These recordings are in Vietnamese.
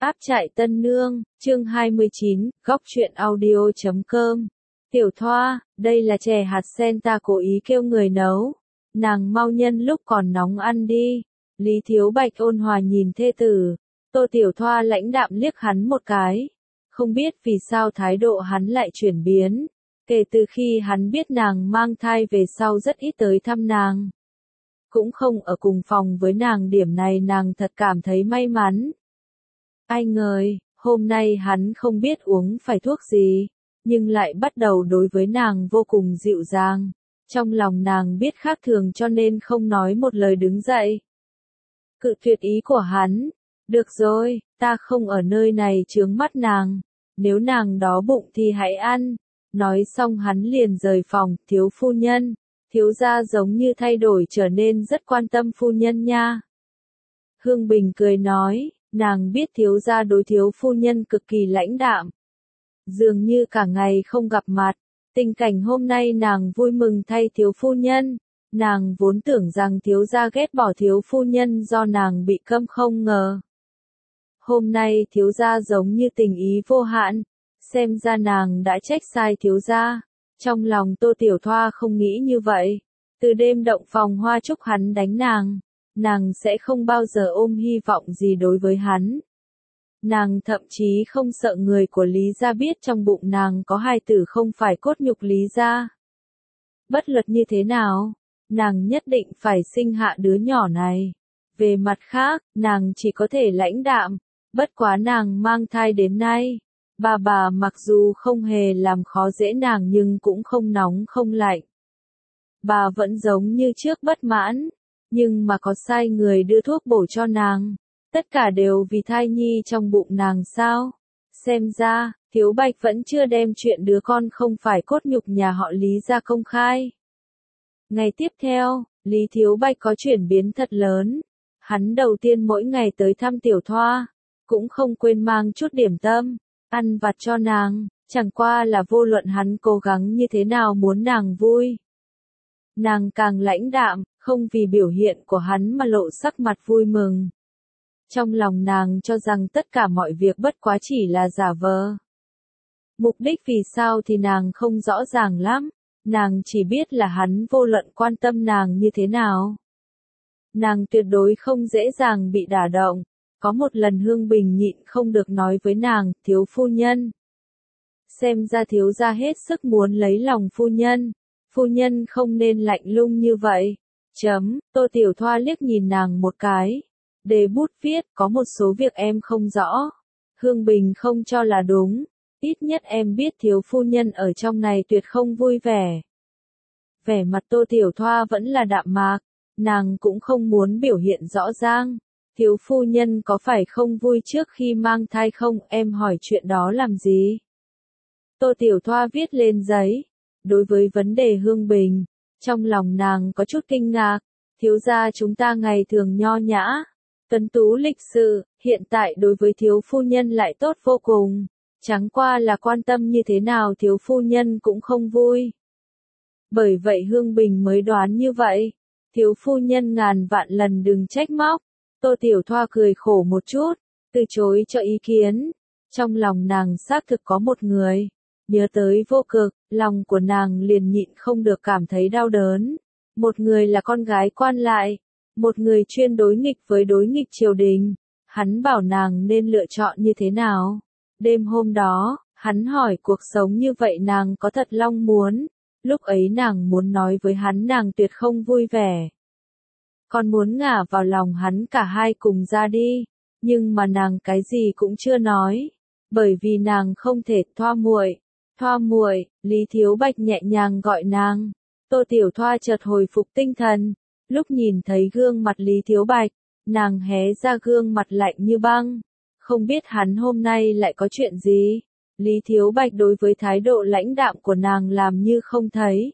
Áp trại Tân Nương, chương 29, góc truyện audio.com. Tiểu Thoa, đây là chè hạt sen ta cố ý kêu người nấu. Nàng mau nhân lúc còn nóng ăn đi. Lý Thiếu Bạch ôn hòa nhìn thê tử. Tô Tiểu Thoa lãnh đạm liếc hắn một cái. Không biết vì sao thái độ hắn lại chuyển biến. Kể từ khi hắn biết nàng mang thai về sau rất ít tới thăm nàng. Cũng không ở cùng phòng với nàng, điểm này nàng thật cảm thấy may mắn. Anh ơi, hôm nay hắn không biết uống phải thuốc gì, nhưng lại bắt đầu đối với nàng vô cùng dịu dàng. Trong lòng nàng biết khác thường cho nên không nói một lời đứng dậy. Cự tuyệt ý của hắn. Được rồi, ta không ở nơi này chướng mắt nàng. Nếu nàng đói bụng thì hãy ăn. Nói xong hắn liền rời phòng. Thiếu phu nhân. Thiếu gia giống như thay đổi trở nên rất quan tâm phu nhân nha. Hương Bình cười nói. Nàng biết thiếu gia đối thiếu phu nhân cực kỳ lãnh đạm. Dường như cả ngày không gặp mặt. Tình cảnh hôm nay nàng vui mừng thay thiếu phu nhân. Nàng vốn tưởng rằng thiếu gia ghét bỏ thiếu phu nhân do nàng bị câm, không ngờ. Hôm nay thiếu gia giống như tình ý vô hạn. Xem ra nàng đã trách sai thiếu gia. Trong lòng Tô Tiểu Thoa không nghĩ như vậy. Từ đêm động phòng hoa chúc hắn đánh nàng sẽ không bao giờ ôm hy vọng gì đối với hắn. Nàng thậm chí không sợ người của Lý gia biết trong bụng nàng có hài tử không phải cốt nhục Lý gia. Bất luận như thế nào, nàng nhất định phải sinh hạ đứa nhỏ này. Về mặt khác, nàng chỉ có thể lãnh đạm, bất quá nàng mang thai đến nay. Bà mặc dù không hề làm khó dễ nàng nhưng cũng không nóng không lạnh. Bà vẫn giống như trước bất mãn. Nhưng mà có sai người đưa thuốc bổ cho nàng. Tất cả đều vì thai nhi trong bụng nàng sao? Xem ra, Thiếu Bạch vẫn chưa đem chuyện đứa con không phải cốt nhục nhà họ Lý ra công khai. Ngày tiếp theo, Lý Thiếu Bạch có chuyển biến thật lớn. Hắn đầu tiên mỗi ngày tới thăm Tiểu Thoa. Cũng không quên mang chút điểm tâm, ăn vặt cho nàng. Chẳng qua là vô luận hắn cố gắng như thế nào muốn nàng vui. Nàng càng lãnh đạm, không vì biểu hiện của hắn mà lộ sắc mặt vui mừng. Trong lòng nàng cho rằng tất cả mọi việc bất quá chỉ là giả vờ. Mục đích vì sao thì nàng không rõ ràng lắm, nàng chỉ biết là hắn vô luận quan tâm nàng như thế nào. Nàng tuyệt đối không dễ dàng bị đả động. Có một lần Hương Bình nhịn không được nói với nàng, thiếu phu nhân. Xem ra thiếu gia hết sức muốn lấy lòng phu nhân. Phu nhân không nên lạnh lùng như vậy. Tô Tiểu Thoa liếc nhìn nàng một cái. Đề bút viết, có một số việc em không rõ. Hương Bình không cho là đúng. Ít nhất em biết thiếu phu nhân ở trong này tuyệt không vui vẻ. Vẻ mặt Tô Tiểu Thoa vẫn là đạm mạc. Nàng cũng không muốn biểu hiện rõ ràng. Thiếu phu nhân có phải không vui trước khi mang thai không? Em hỏi chuyện đó làm gì? Tô Tiểu Thoa viết lên giấy. Đối với vấn đề Hương Bình, trong lòng nàng có chút kinh ngạc. Thiếu gia chúng ta ngày thường nho nhã, tuấn tú lịch sự, hiện tại đối với thiếu phu nhân lại tốt vô cùng. Chẳng qua là quan tâm như thế nào thiếu phu nhân cũng không vui. Bởi vậy Hương Bình mới đoán như vậy. Thiếu phu nhân ngàn vạn lần đừng trách móc. Tô Tiểu Thoa cười khổ một chút, từ chối cho ý kiến. Trong lòng nàng xác thực có một người. Nhớ tới Vô Cực, lòng của nàng liền nhịn không được cảm thấy đau đớn. Một người là con gái quan lại, một người chuyên đối nghịch với đối nghịch triều đình. Hắn bảo nàng nên lựa chọn như thế nào. Đêm hôm đó, hắn hỏi cuộc sống như vậy nàng có thật long muốn. Lúc ấy nàng muốn nói với hắn nàng tuyệt không vui vẻ. Còn muốn ngả vào lòng hắn cả hai cùng ra đi. Nhưng mà nàng cái gì cũng chưa nói. Bởi vì nàng không thể. Thoa muội. Thoa muội, Lý Thiếu Bạch nhẹ nhàng gọi nàng. Tô Tiểu Thoa chợt hồi phục tinh thần. Lúc nhìn thấy gương mặt Lý Thiếu Bạch, nàng hé ra gương mặt lạnh như băng. Không biết hắn hôm nay lại có chuyện gì. Lý Thiếu Bạch đối với thái độ lãnh đạm của nàng làm như không thấy.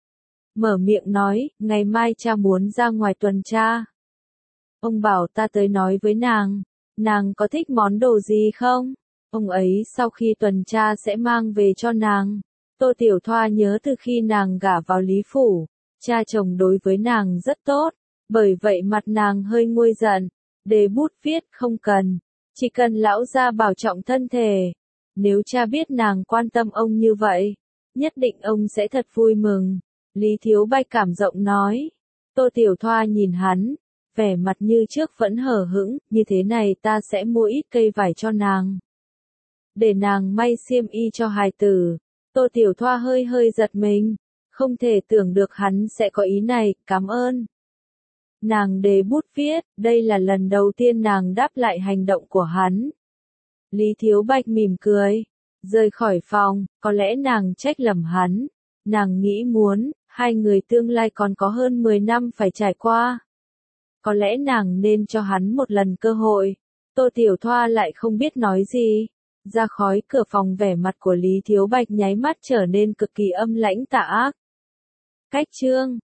Mở miệng nói, ngày mai cha muốn ra ngoài tuần tra. Ông bảo ta tới nói với nàng có thích món đồ gì không? Ông ấy sau khi tuần tra sẽ mang về cho nàng. Tô Tiểu Thoa nhớ từ khi nàng gả vào Lý Phủ, cha chồng đối với nàng rất tốt, bởi vậy mặt nàng hơi nguôi giận. Đề bút viết không cần. Chỉ cần lão gia bảo trọng thân thể. Nếu cha biết nàng quan tâm ông như vậy, nhất định ông sẽ thật vui mừng. Lý Thiếu Bạch cảm rộng nói. Tô Tiểu Thoa nhìn hắn, vẻ mặt như trước vẫn hờ hững, như thế này ta sẽ mua ít cây vải cho nàng. Để nàng may xiêm y cho hài tử. Tô Tiểu Thoa hơi hơi giật mình, không thể tưởng được hắn sẽ có ý này, cảm ơn. Nàng đề bút viết, đây là lần đầu tiên nàng đáp lại hành động của hắn. Lý Thiếu Bạch mỉm cười, rời khỏi phòng, có lẽ nàng trách lầm hắn. Nàng nghĩ muốn, hai người tương lai còn có hơn 10 năm phải trải qua. Có lẽ nàng nên cho hắn một lần cơ hội. Tô Tiểu Thoa lại không biết nói gì. Ra khỏi cửa phòng vẻ mặt của Lý Thiếu Bạch nháy mắt trở nên cực kỳ âm lãnh tà ác. Cách chương